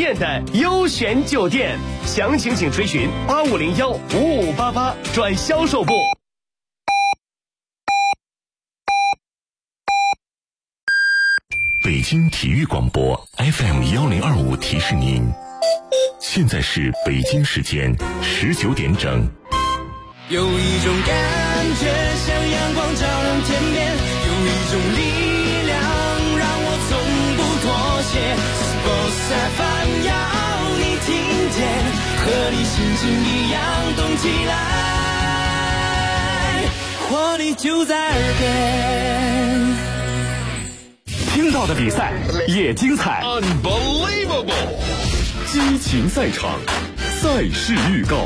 店的优选酒店，详情请垂询85015588转销售部。 北京体育广播 FM1025提示您，现在是北京时间19点整。 有一种感觉像阳光照亮天边，有一种力量让我从不妥协。Sports FM 要你听见，和你心情一样动起来，活力就在耳边。 听到的比赛也精彩 Unbelievable 激情赛场，赛事预告。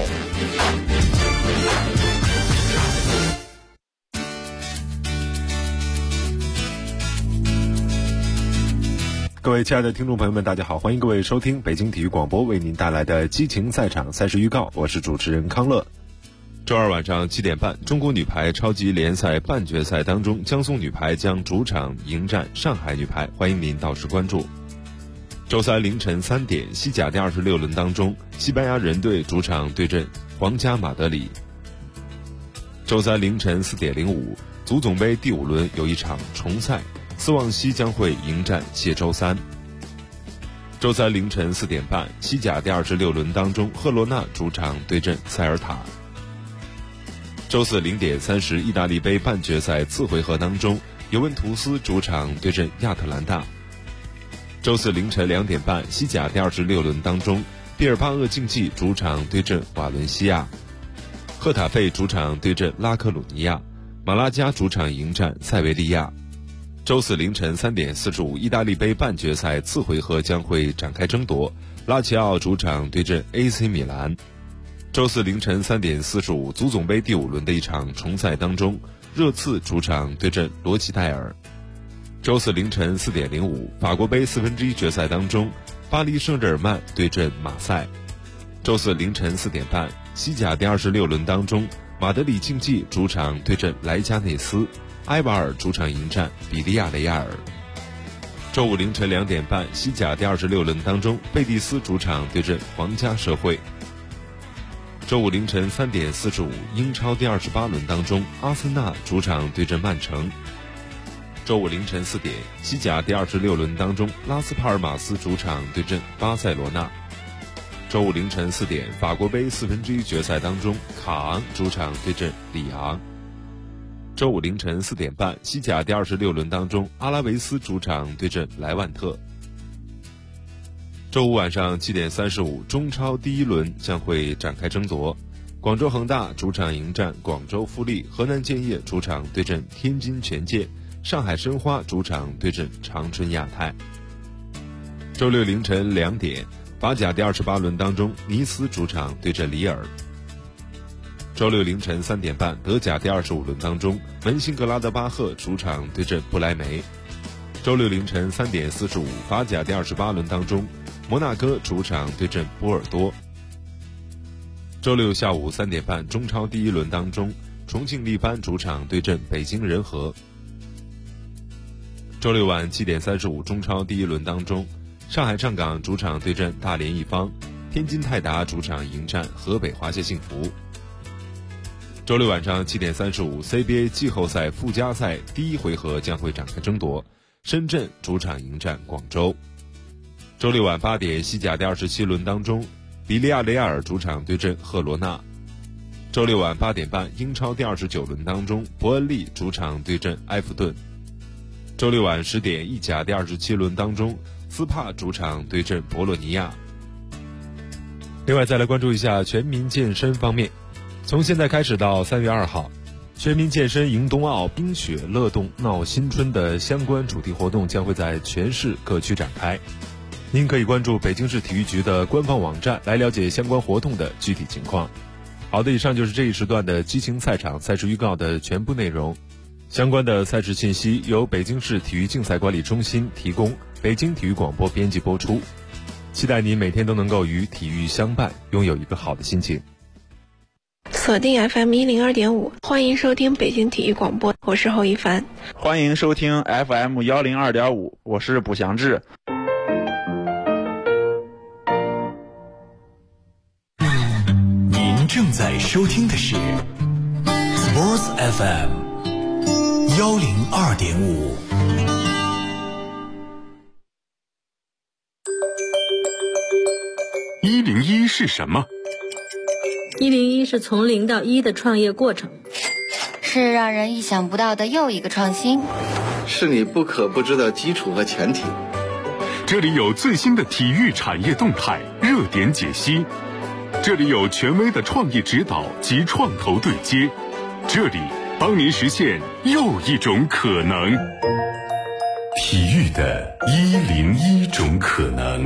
各位亲爱的听众朋友们，大家好，欢迎各位收听北京体育广播为您带来的激情赛场赛事预告，我是主持人康乐。 周二晚上7点半，中国女排超级联赛半决赛当中，江苏女排将主场迎战上海女排，欢迎您到时关注。周三凌晨3点，西甲第26轮当中，西班牙人队主场对阵皇家马德里。周三凌晨4点05，足总杯第5轮有一场重赛，斯旺西将会迎战谢周三。周三凌晨4点半，西甲第26轮当中，赫罗纳主场对阵塞尔塔。周四0点30，意大利杯半决赛次回合当中，尤文图斯主场对阵亚特兰大。周四凌晨2点半，西甲第26轮当中，毕尔巴鄂竞技主场对阵瓦伦西亚，赫塔费主场对阵拉科鲁尼亚，马拉加主场迎战塞维利亚。周四凌晨3点45，意大利杯半决赛次回合将会展开争夺，拉齐奥主场对阵 AC 米兰。周四凌晨3点45，足总杯第5轮的一场重赛当中，热刺主场对阵罗齐戴尔。周四凌晨4点05，法国杯1/4决赛当中，巴黎圣日耳曼对阵马赛。周四凌晨4点半，西甲第26轮当中，马德里竞技主场对阵莱加内斯，埃瓦尔主场迎战比利亚雷亚尔。周五凌晨2点半，西甲第26轮当中，贝蒂斯主场对阵皇家社会。周五凌晨3点45，英超第28轮当中，阿森纳主场对阵曼城。周五凌晨4点，西甲第26轮当中，拉斯帕尔马斯主场对阵巴塞罗那。周五凌晨4点，法国杯1/4决赛当中，卡昂主场对阵里昂。周五凌晨4点半，西甲第26轮当中，阿拉维斯主场对阵莱万特。周五晚上7点35，中超第1轮将会展开争夺，广州恒大主场迎战广州富力，河南建业主场对阵天津权健，上海申花主场对阵长春亚泰。周六凌晨2点，法甲第28轮当中，尼斯主场对阵里尔。周六凌晨3点半，德甲第25轮当中，门兴格拉德巴赫主场对阵不莱梅。周六凌晨3点45，法甲第28轮当中，摩纳哥主场对阵波尔多。周六下午3点半，中超第1轮当中，重庆力帆主场对阵北京人和。周六晚7点35，中超第1轮当中，上海上港主场对阵大连一方，天津泰达主场迎战河北华夏幸福。周六晚上7点35， CBA 季后赛附加赛第1回合将会展开争夺，深圳主场迎战广州。周六晚8点，西甲第27轮当中，比利亚雷亚尔主场对阵赫罗纳。周六晚8点半，英超第29轮当中，伯恩利主场对阵埃弗顿。周六晚10点，意甲第27轮当中，斯帕主场对阵博洛尼亚。另外再来关注一下全民健身方面，从现在开始到3月2号，全民健身迎冬奥冰雪乐动闹新春的相关主题活动将会在全市各区展开。您可以关注北京市体育局的官方网站来了解相关活动的具体情况。好的，以上就是这一时段的激情赛场赛事预告的全部内容。相关的赛事信息由北京市体育竞赛管理中心提供，北京体育广播编辑播出。期待您每天都能够与体育相伴，拥有一个好的心情。 锁定 FM102.5， 欢迎收听北京体育广播，我是侯一凡。 欢迎收听 FM102.5， 我是卜祥志。 正在收听的是 Sports FM 102.5。 101是什么 ？101是从0到1的创业过程， 是让人意想不到的又一个创新， 是你不可不知的基础和前提。 这里有最新的体育产业动态热点解析，这里有权威的创业指导及创投对接，这里帮您实现又一种可能。 体育的101种可能。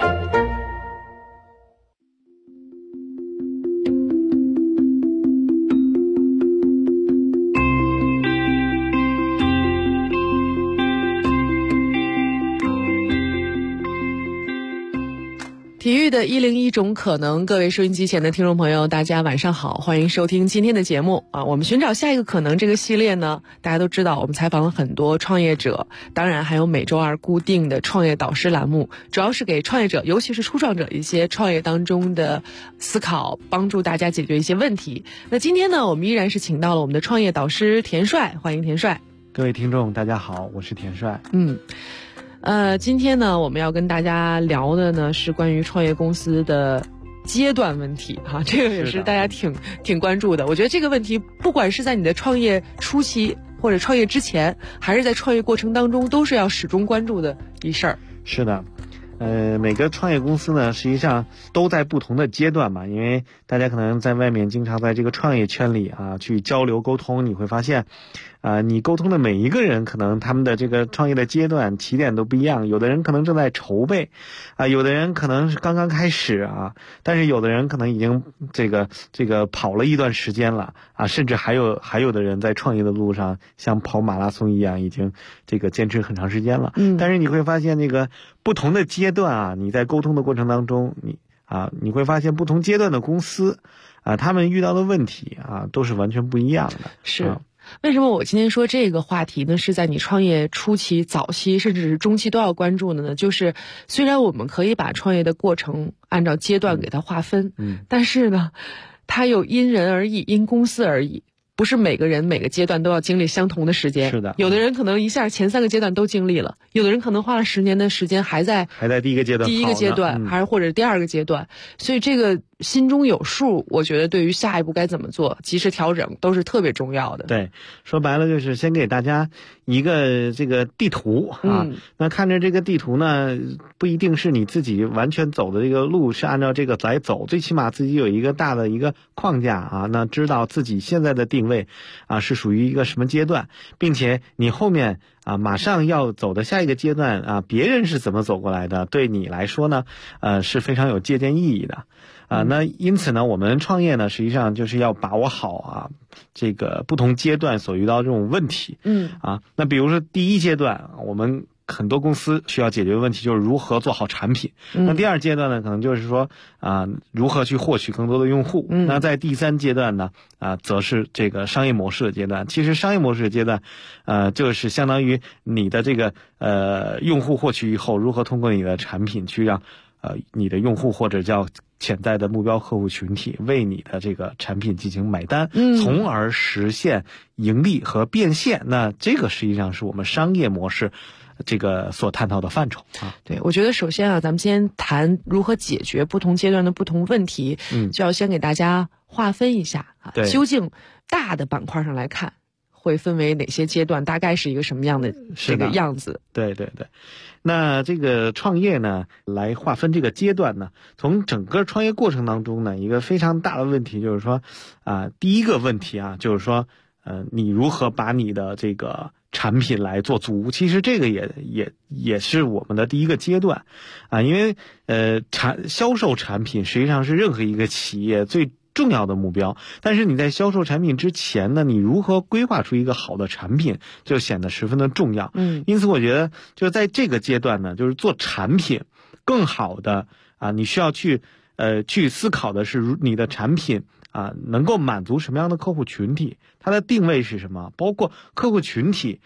体育的101种可能，各位收音机前的听众朋友，大家晚上好，欢迎收听今天的节目啊！我们寻找下一个可能这个系列呢，大家都知道，我们采访了很多创业者，当然还有每周二固定的创业导师栏目，主要是给创业者，尤其是初创者一些创业当中的思考，帮助大家解决一些问题。那今天呢，我们依然是请到了我们的创业导师田帅，欢迎田帅。 各位听众，大家好，我是田帅。 今天呢，我们要跟大家聊的呢是关于创业公司的阶段问题哈，这个也是大家挺关注的。我觉得这个问题，不管是在你的创业初期，或者创业之前，还是在创业过程当中，都是要始终关注的一事儿。 是的。每个创业公司呢，实际上都在不同的阶段嘛，因为大家可能在外面经常在这个创业圈里啊去交流沟通，你会发现你沟通的每一个人可能他们的这个创业的阶段起点都不一样，有的人可能正在筹备有的人可能是刚刚开始但是有的人可能已经这个跑了一段时间了甚至还有的人在创业的路上像跑马拉松一样已经这个坚持很长时间了。但是你会发现这个不同的阶段你在沟通的过程当中你会发现不同阶段的公司他们遇到的问题都是完全不一样的。 是为什么我今天说这个话题呢？是在你创业初期、早期甚至是中期都要关注的呢？就是虽然我们可以把创业的过程按照阶段给它划分，但是呢，它又因人而异，因公司而异。不是每个人每个阶段都要经历相同的时间。 是的， 有的人可能一下前3个阶段都经历了，有的人可能花了10年的时间还在第一个阶段， 还是或者第2个阶段。所以这个心中有数，我觉得对于下一步该怎么做，及时调整都是特别重要的。 对，说白了就是先给大家一个这个地图那看着这个地图呢，不一定是你自己完全走的这个路是按照这个来走，最起码自己有一个大的一个框架那知道自己现在的定位是属于一个什么阶段，并且你后面马上要走的下一个阶段别人是怎么走过来的，对你来说呢是非常有借鉴意义的那因此呢，我们创业呢实际上就是要把握好这个不同阶段所遇到这种问题。那比如说第一阶段，我们很多公司需要解决的问题就是如何做好产品。那第2阶段呢，可能就是说如何去获取更多的用户。那在第3阶段呢则是这个商业模式的阶段。其实商业模式的阶段就是相当于你的这个用户获取以后，如何通过你的产品去让你的用户或者叫潜在的目标客户群体为你的这个产品进行买单，从而实现盈利和变现。那这个实际上是我们商业模式这个所探讨的范畴对，我觉得首先咱们先谈如何解决不同阶段的不同问题，就要先给大家划分一下究竟大的板块上来看会分为哪些阶段，大概是一个什么样的这个样子。 对。那这个创业呢，来划分这个阶段呢，从整个创业过程当中呢，一个非常大的问题就是说第一个问题就是说你如何把你的这个产品来做足。其实这个也是我们的第一个阶段因为销售产品实际上是任何一个企业最重要的目标，但是你在销售产品之前呢，你如何规划出一个好的产品就显得十分的重要。因此我觉得就在这个阶段呢，就是做产品更好的你需要去思考的是你的产品能够满足什么样的客户群体，它的定位是什么，包括客户群体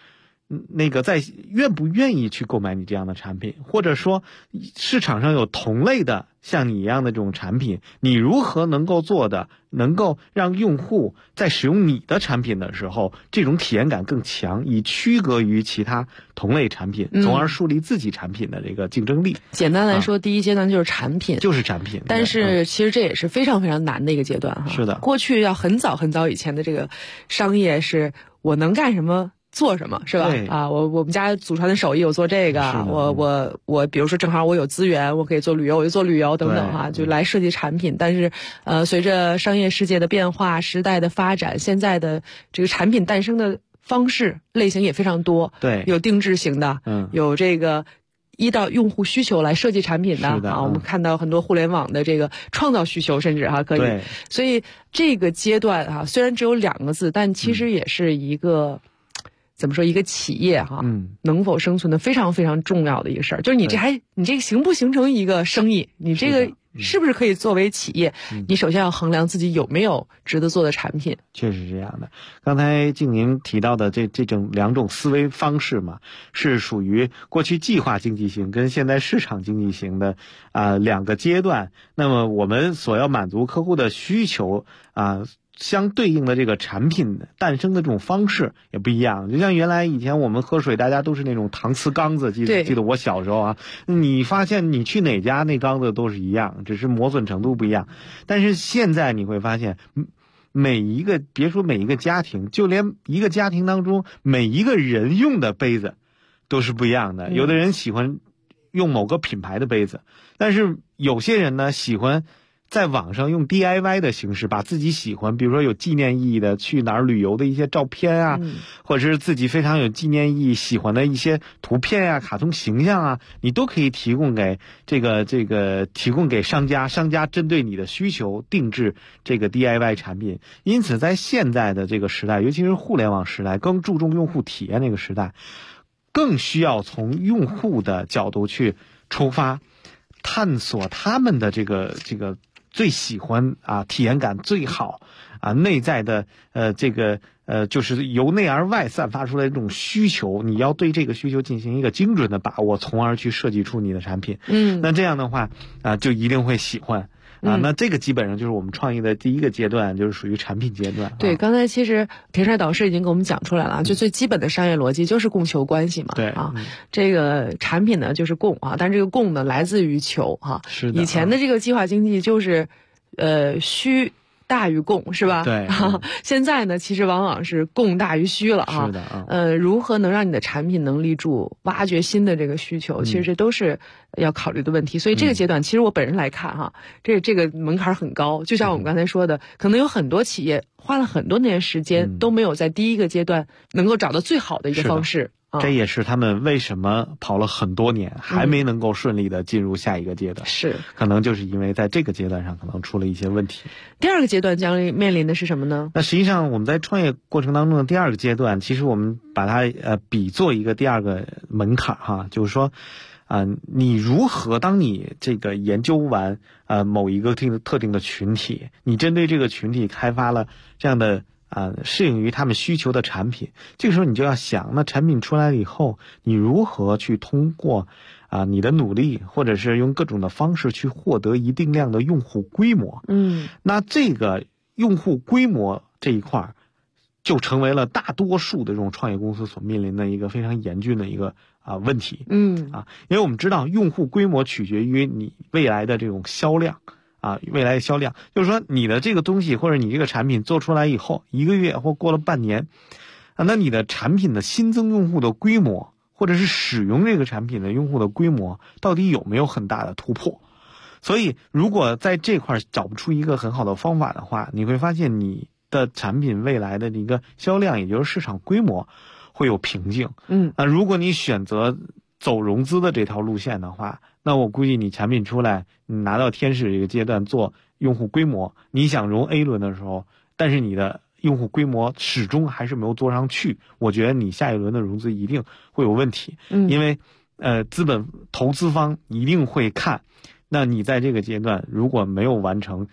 在愿不愿意去购买你这样的产品，或者说市场上有同类的像你一样的这种产品，你如何能够做的能够让用户在使用你的产品的时候这种体验感更强，以区隔于其他同类产品，从而树立自己产品的这个竞争力。 简单来说，第一阶段就是产品，但是其实这也是非常非常难的一个阶段哈。 是的， 过去要很早很早以前的这个商业是我能干什么做什么，是吧？啊，我们家祖传的手艺，我做这个，我比如说正好我有资源，我可以做旅游，我就做旅游等等哈，就来设计产品。但是随着商业世界的变化，时代的发展，现在的这个产品诞生的方式类型也非常多。 对， 有定制型的，有这个依照用户需求来设计产品的啊，我们看到很多互联网的这个创造需求，甚至可以。所以这个阶段虽然只有2个字，但其实也是一个。怎么说？一个企业能否生存的非常非常重要的一个事儿，就是你这个形不形成一个生意，你这个是不是可以作为企业？你首先要衡量自己有没有值得做的产品。 确实是这样的。刚才静您提到的这种2种思维方式嘛，是属于过去计划经济型跟现在市场经济型的2个阶段。那么我们所要满足客户的需求相对应的这个产品诞生的这种方式也不一样。就像原来以前我们喝水，大家都是那种搪瓷缸子，记得我小时候你发现你去哪家那缸子都是一样，只是磨损程度不一样。但是现在你会发现，别说每一个家庭，就连一个家庭当中每一个人用的杯子都是不一样的。有的人喜欢用某个品牌的杯子，但是有些人呢喜欢在网上用 DIY 的形式把自己喜欢，比如说有纪念意义的去哪儿旅游的一些照片或者是自己非常有纪念意义喜欢的一些图片卡通形象你都可以提供给提供给商家针对你的需求定制这个 DIY 产品。因此在现在的这个时代，尤其是互联网时代，更注重用户体验那个时代，更需要从用户的角度去出发，探索他们的这个最喜欢体验感最好内在的就是由内而外散发出来的这种需求，你要对这个需求进行一个精准的把握，从而去设计出你的产品。那这样的话就一定会喜欢。那这个基本上就是我们创业的第一个阶段，就是属于产品阶段。 对，刚才其实田帅导师已经给我们讲出来了，就最基本的商业逻辑就是供求关系嘛。 对这个产品呢就是供但这个供呢来自于求是的。 以前的这个计划经济就是需大于供，是吧？ 对。 现在呢，其实往往是供大于需了是的。 如何能让你的产品能立住，挖掘新的这个需求，其实这都是要考虑的问题。所以这个阶段，其实我本人来看这个门槛很高。就像我们刚才说的，可能有很多企业花了很多年时间，都没有在第一个阶段能够找到最好的一个方式。 这也是他们为什么跑了很多年还没能够顺利的进入下一个阶段， 是可能就是因为在这个阶段上可能出了一些问题。 第2个阶段将面临的是什么呢？ 那实际上我们在创业过程当中的第2个阶段，其实我们把它比作一个第2个门槛就是说你如何当你这个研究完某一个特定的群体，你针对这个群体开发了这样的适应于他们需求的产品，这个时候你就要想，那产品出来了以后，你如何去通过你的努力，或者是用各种的方式去获得一定量的用户规模。那这个用户规模这一块就成为了大多数的这种创业公司所面临的一个非常严峻的一个问题。因为我们知道用户规模取决于你未来的这种销量。未来的销量，就是说你的这个东西或者你这个产品做出来以后，1个月或过了半年，那你的产品的新增用户的规模，或者是使用这个产品的用户的规模，到底有没有很大的突破？所以，如果在这块找不出一个很好的方法的话，你会发现你的产品未来的一个销量，也就是市场规模，会有瓶颈。如果你选择走融资的这条路线的话，那我估计你产品出来，你拿到天使这个阶段做用户规模，你想融 A 轮的时候，但是你的用户规模始终还是没有做上去，我觉得你下一轮的融资一定会有问题。因为资本投资方一定会看，那你在这个阶段如果没有完成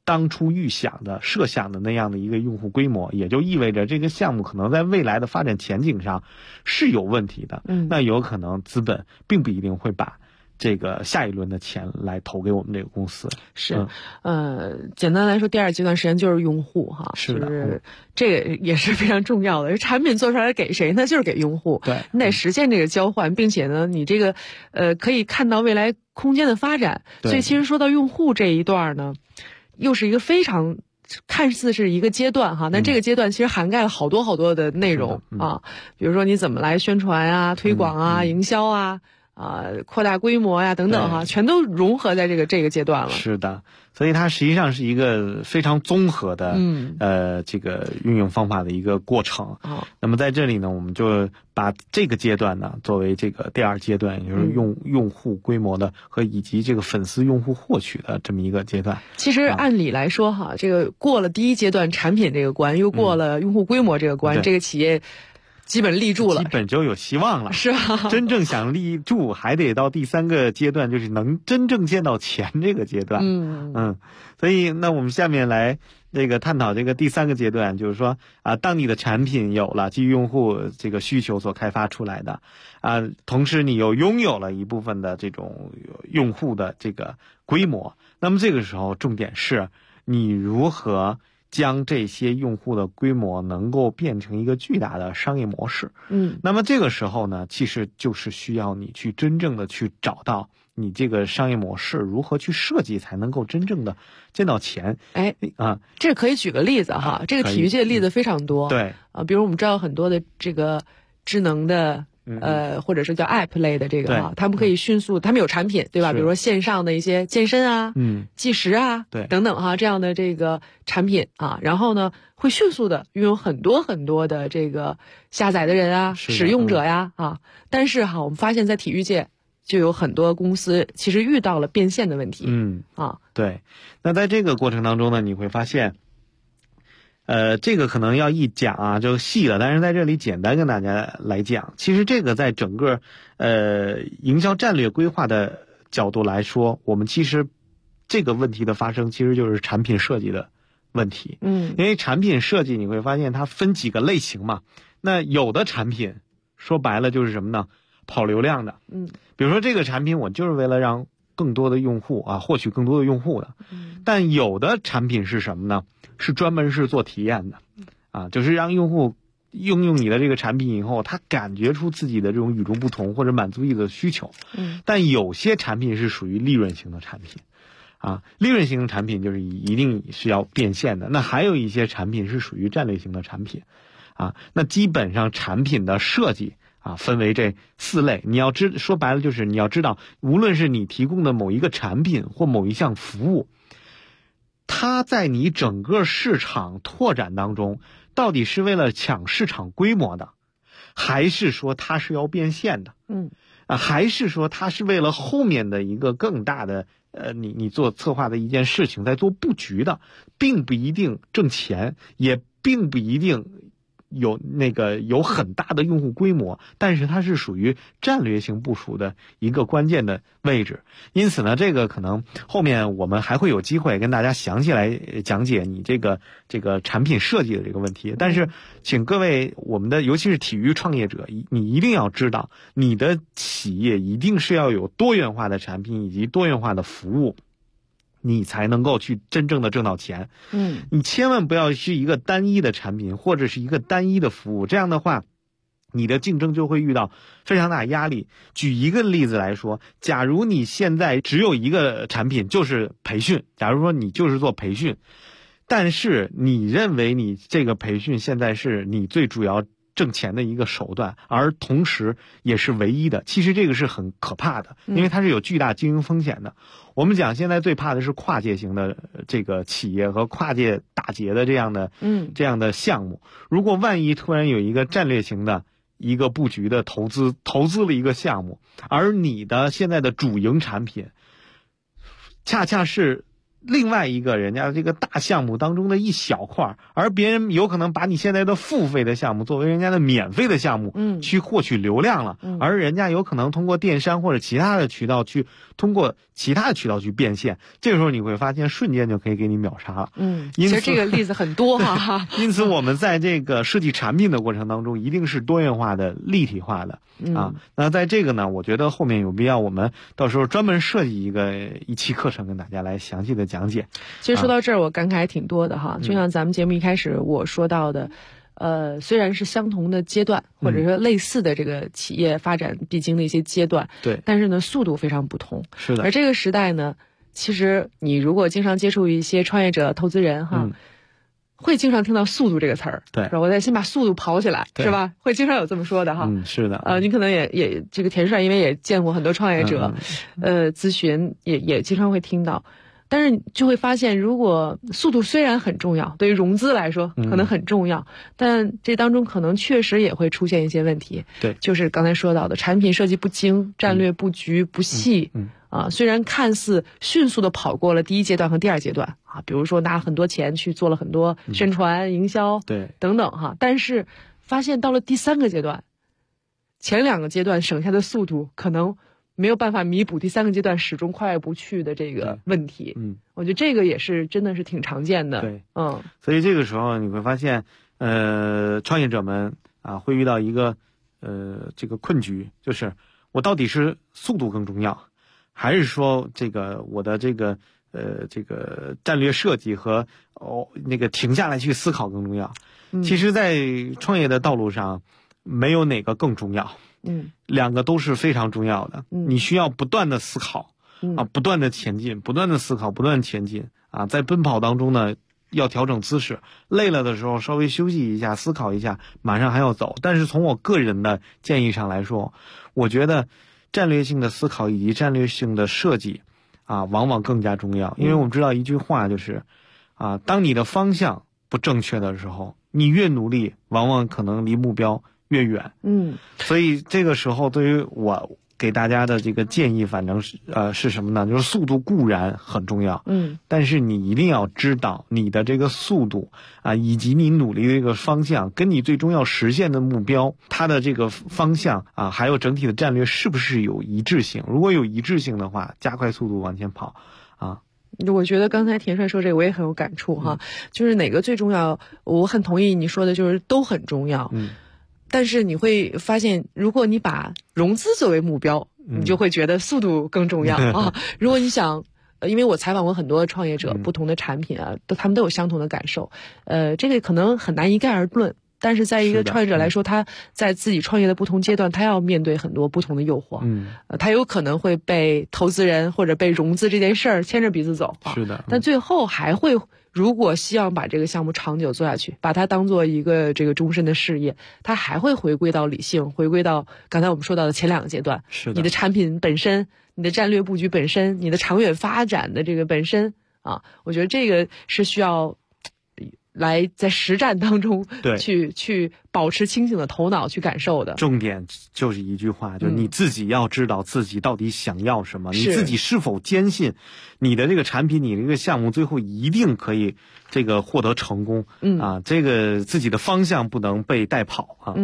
当初设想的那样的一个用户规模，也就意味着这个项目可能在未来的发展前景上是有问题的。那有可能资本并不一定会把这个下一轮的钱来投给我们这个公司。 是，简单来说，第二阶段实际上就是用户哈， 是的， 就是这个也是非常重要的。产品做出来给谁呢？就是给用户。 对， 你得实现这个交换，并且呢，你这个可以看到未来空间的发展。所以其实说到用户这一段呢，又是一个非常看似是一个阶段哈，但这个阶段其实涵盖了好多好多的内容啊，比如说你怎么来宣传啊、推广啊、营销啊。扩大规模呀，等等哈，全都融合在这个阶段了。 是的，所以它实际上是一个非常综合的，这个运用方法的一个过程。那么在这里呢，我们就把这个阶段呢作为这个第二阶段，也就是用户规模的和以及这个粉丝用户获取的这么一个阶段。 其实按理来说哈，这个过了第一阶段产品这个关，又过了用户规模这个关，这个企业基本立住了， 基本就有希望了， 是吧？ 真正想立住，还得到第三个阶段，就是能真正见到钱这个阶段。所以那我们下面来这个探讨这个第三个阶段，就是说当你的产品有了基于用户这个需求所开发出来的同时你又拥有了一部分的这种用户的这个规模，那么这个时候重点是你如何将这些用户的规模能够变成一个巨大的商业模式。那么这个时候呢，其实就是需要你去真正的去找到你这个商业模式如何去设计才能够真正的见到钱。 这可以举个例子哈，这个体育界的例子非常多。 对比如我们知道很多的这个智能的或者是叫 App 类的这个他们可以迅速，他们有产品对吧？比如说线上的一些健身啊、计时啊等等哈，这样的这个产品然后呢会迅速的拥有很多很多的这个下载的人啊、使用者呀但是我们发现在体育界就有很多公司其实遇到了变现的问题。 对。那在这个过程当中呢，你会发现这个可能要一讲就细了，但是在这里简单跟大家来讲，其实这个在整个营销战略规划的角度来说，我们其实这个问题的发生其实就是产品设计的问题。因为产品设计你会发现它分几个类型嘛，那有的产品说白了就是什么呢？跑流量的。比如说这个产品我就是为了让更多的用户获取更多的用户的。但有的产品是什么呢？是专门是做体验的就是让用户用你的这个产品以后，他感觉出自己的这种与众不同或者满足自己的需求。但有些产品是属于利润型的产品利润型的产品就是一定是要变现的。那还有一些产品是属于战略型的产品那基本上产品的设计分为这4类。说白了就是你要知道，无论是你提供的某一个产品或某一项服务，它在你整个市场拓展当中到底是为了抢市场规模的，还是说它是要变现的还是说它是为了后面的一个更大的你做策划的一件事情在做布局的，并不一定挣钱，也并不一定有很大的用户规模，但是它是属于战略性部署的一个关键的位置。因此呢，这个可能后面我们还会有机会跟大家详细来讲解你这个产品设计的这个问题。但是请各位我们的尤其是体育创业者，你一定要知道，你的企业一定是要有多元化的产品以及多元化的服务，你才能够去真正的挣到钱。你千万不要是一个单一的产品或者是一个单一的服务，这样的话你的竞争就会遇到非常大压力。举一个例子来说，假如你现在只有一个产品就是培训，假如说你就是做培训，但是你认为你这个培训现在是你最主要挣钱的一个手段，而同时也是唯一的，其实这个是很可怕的，因为它是有巨大经营风险的。我们讲现在最怕的是跨界型的这个企业和跨界打劫的这样的项目。如果万一突然有一个战略型的一个布局的投资了一个项目，而你的现在的主营产品恰恰是另外一个人家这个大项目当中的一小块，而别人有可能把你现在的付费的项目作为人家的免费的项目，去获取流量了，而人家有可能通过电商或者其他的渠道去变现，这个时候你会发现瞬间就可以给你秒杀了。 其实这个例子很多哈。 因此我们在这个设计产品的过程当中，一定是多元化的、立体化的啊。那在这个呢，我觉得后面有必要我们到时候专门设计一期课程跟大家来详细的讲解。 其实说到这儿，我感慨还挺多的哈。就像咱们节目一开始我说到的，虽然是相同的阶段，或者说类似的这个企业发展必经的一些阶段， 对， 但是呢，速度非常不同。 是的。 而这个时代呢，其实你如果经常接触一些创业者、投资人哈，会经常听到速度这个词儿， 对， 我得先把速度跑起来，是吧？会经常有这么说的哈。 是的。 你可能也这个田帅，因为也见过很多创业者，咨询也经常会听到。但是就会发现，如果速度虽然很重要，对于融资来说可能很重要，但这当中可能确实也会出现一些问题。 对， 就是刚才说到的产品设计不精，战略布局不细。虽然看似迅速的跑过了第一阶段和第二阶段啊，比如说拿很多钱去做了很多宣传、营销， 对， 等等哈，但是发现到了第三个阶段，前两个阶段省下的速度可能没有办法弥补第三个阶段始终跨越不去的这个问题。我觉得这个也是真的是挺常见的。 对，所以这个时候你会发现，创业者们啊会遇到一个这个困局，就是我到底是速度更重要，还是说这个我的这个战略设计和那个停下来去思考更重要？其实，在创业的道路上，没有哪个更重要。两个都是非常重要的。你需要不断的思考，不断的前进，不断的思考，不断的前进啊。在奔跑当中呢，要调整姿势，累了的时候稍微休息一下，思考一下，马上还要走。但是从我个人的建议上来说，我觉得战略性的思考以及战略性的设计啊，往往更加重要。因为我们知道一句话就是当你的方向不正确的时候，你越努力，往往可能离目标越远。所以这个时候对于我给大家的这个建议，反正是什么呢？就是速度固然很重要，但是你一定要知道你的这个速度啊，以及你努力的这个方向，跟你最终要实现的目标，它的这个方向啊，还有整体的战略是不是有一致性？如果有一致性的话，加快速度往前跑啊。 我觉得刚才田帅说这个我也很有感触哈，就是哪个最重要，我很同意你说的，就是都很重要。但是你会发现，如果你把融资作为目标，你就会觉得速度更重要啊。如果你想，因为我采访过很多创业者，不同的产品啊，他们都有相同的感受。这个可能很难一概而论，但是在一个创业者来说，他在自己创业的不同阶段，他要面对很多不同的诱惑。他有可能会被投资人或者被融资这件事儿牵着鼻子走。 是的。 但最后还会。如果希望把这个项目长久做下去，把它当做一个这个终身的事业，它还会回归到理性，回归到刚才我们说到的前两个阶段。 是的。 你的产品本身，你的战略布局本身，你的长远发展的这个本身啊，我觉得这个是需要来在实战当中去保持清醒的头脑去感受的。 重点就是一句话，就是你自己要知道自己到底想要什么，你自己是否坚信你的这个产品，你这个项目最后一定可以这个获得成功。这个自己的方向不能被带跑啊。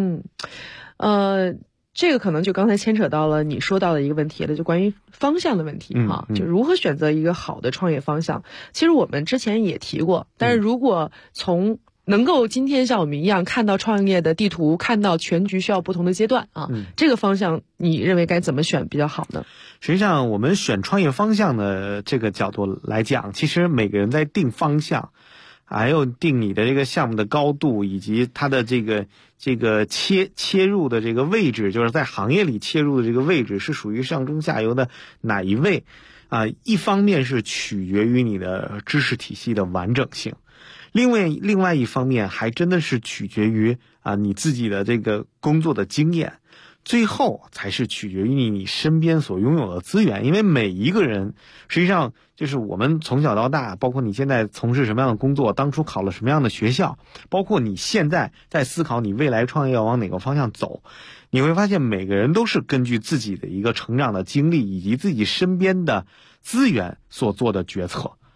这个可能就刚才牵扯到了你说到的一个问题了，就关于方向的问题就如何选择一个好的创业方向。其实我们之前也提过，但是如果从能够今天像我们一样看到创业的地图，看到全局需要不同的阶段啊，这个方向你认为该怎么选比较好呢？ 实际上我们选创业方向的这个角度来讲，其实每个人在定方向，还有定你的这个项目的高度，以及它的这个切入的这个位置，就是在行业里切入的这个位置是属于上中下游的哪一位啊？一方面是取决于你的知识体系的完整性，另外一方面还真的是取决于你自己的这个工作的经验，最后才是取决于你身边所拥有的资源。因为每一个人实际上就是我们从小到大，包括你现在从事什么样的工作，当初考了什么样的学校，包括你现在在思考你未来创业要往哪个方向走，你会发现每个人都是根据自己的一个成长的经历以及自己身边的资源所做的决策。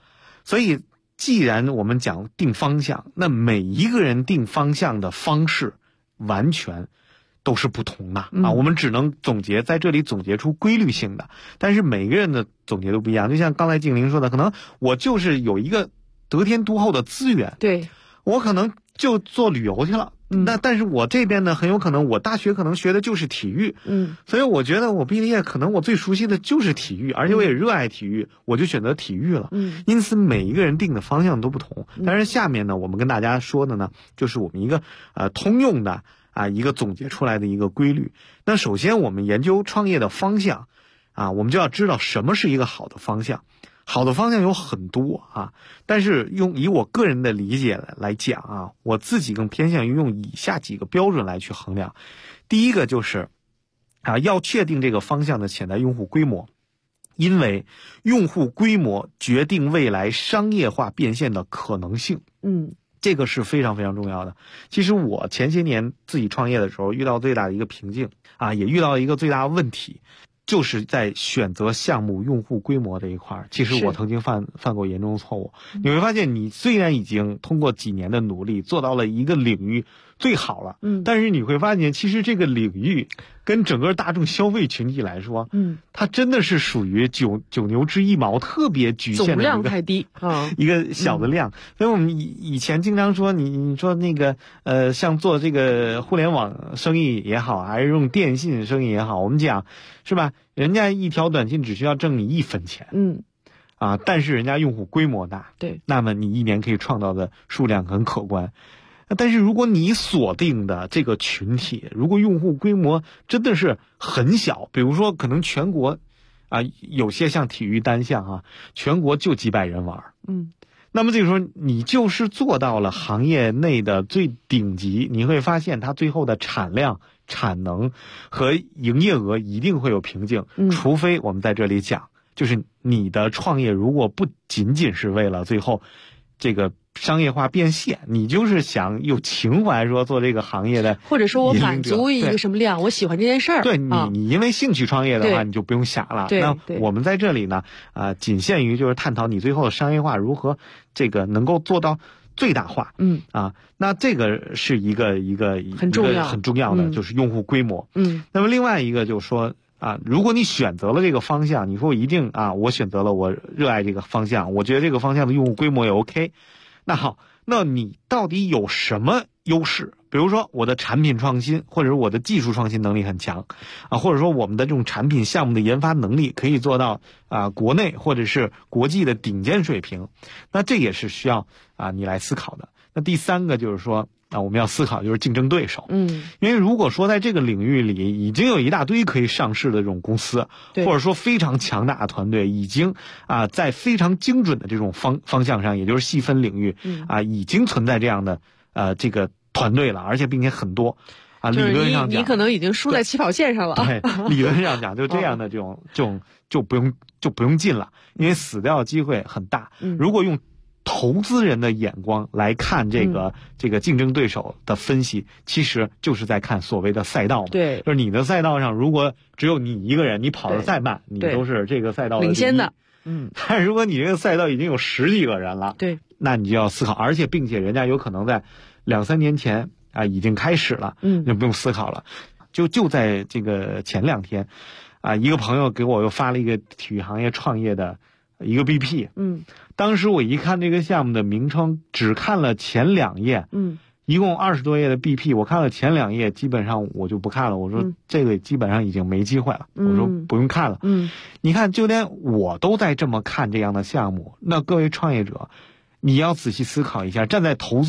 所以既然我们讲定方向，那每一个人定方向的方式完全都是不同的啊。我们只能在这里总结出规律性的，但是每个人的总结都不一样。就像刚才静玲说的，可能我就是有一个得天独厚的资源， 对， 我可能就做旅游去了。但是我这边呢，很有可能我大学可能学的就是体育，所以我觉得我毕业可能我最熟悉的就是体育，而且我也热爱体育，我就选择体育了。因此每一个人定的方向都不同。但是下面呢，我们跟大家说的呢，就是我们一个通用的一个总结出来的一个规律。那首先我们研究创业的方向我们就要知道什么是一个好的方向。好的方向有很多但是以我个人的理解来讲我自己更偏向于用以下几个标准来去衡量。第一个就是要确定这个方向的潜在用户规模，因为用户规模决定未来商业化变现的可能性。这个是非常非常重要的。其实我前些年自己创业的时候遇到最大的一个瓶颈也遇到一个最大的问题，就是在选择项目用户规模这一块，其实我曾经犯过严重错误。你会发现，你虽然已经通过几年的努力做到了一个领域最好了，但是你会发现，其实这个领域跟整个大众消费群体来说，它真的是属于九牛之一毛，特别局限的总量太低一个小的量。所以我们以前经常说，你说那个像做这个互联网生意也好，还是用电信生意也好，我们讲是吧？人家一条短信只需要挣你1分钱，但是人家用户规模大， 对， 那么你一年可以创造的数量很可观。但是如果你锁定的这个群体，如果用户规模真的是很小，比如说可能全国有些像体育单项全国就几百人玩，那么这个时候你就是做到了行业内的最顶级，你会发现它最后的产量、产能和营业额一定会有瓶颈，除非我们在这里讲，就是你的创业如果不仅仅是为了最后这个商业化变现，你就是想有情怀说做这个行业的， 或者说我满足一个什么量，我喜欢这件事儿。 对你因为兴趣创业的话，你就不用想了。那我们在这里呢，仅限于就是探讨你最后的商业化如何这个能够做到最大化。那这个是一个很重要的，就是用户规模。那么另外一个就是说如果你选择了这个方向，你说我一定我选择了我热爱这个方向，我觉得这个方向的用户规模也 OK。那好，那你到底有什么优势？比如说我的产品创新，或者是我的技术创新能力很强或者说我们的这种产品项目的研发能力可以做到国内或者是国际的顶尖水平，那这也是需要你来思考的。那第三个就是说我们要思考就是竞争对手。因为如果说在这个领域里已经有一大堆可以上市的这种公司，或者说非常强大的团队已经在非常精准的这种方向上，也就是细分领域已经存在这样的这个团队了，而且并且很多理论上讲你可能已经输在起跑线上了。 对，理论上讲就这样的这种就不用进了，因为死掉的机会很大。如果用投资人的眼光来看这个竞争对手的分析，其实就是在看所谓的赛道嘛。 对， 就是你的赛道上如果只有你一个人，你跑得再慢，你都是这个赛道的领先的。 但是如果你这个赛道已经有10几个人了， 对， 那你就要思考，而且并且人家有可能在2-3年前已经开始了，就不用思考了。就在这个前2天一个朋友给我又发了一个体育行业创业的一个 BP。当时我一看这个项目的名称，只看了前2页，一共20多页的 BP， 我看了前2页，基本上我就不看了。我说这个基本上已经没机会了，我说不用看了。你看，就连我都在这么看这样的项目，那各位创业者，你要仔细思考一下，站在投资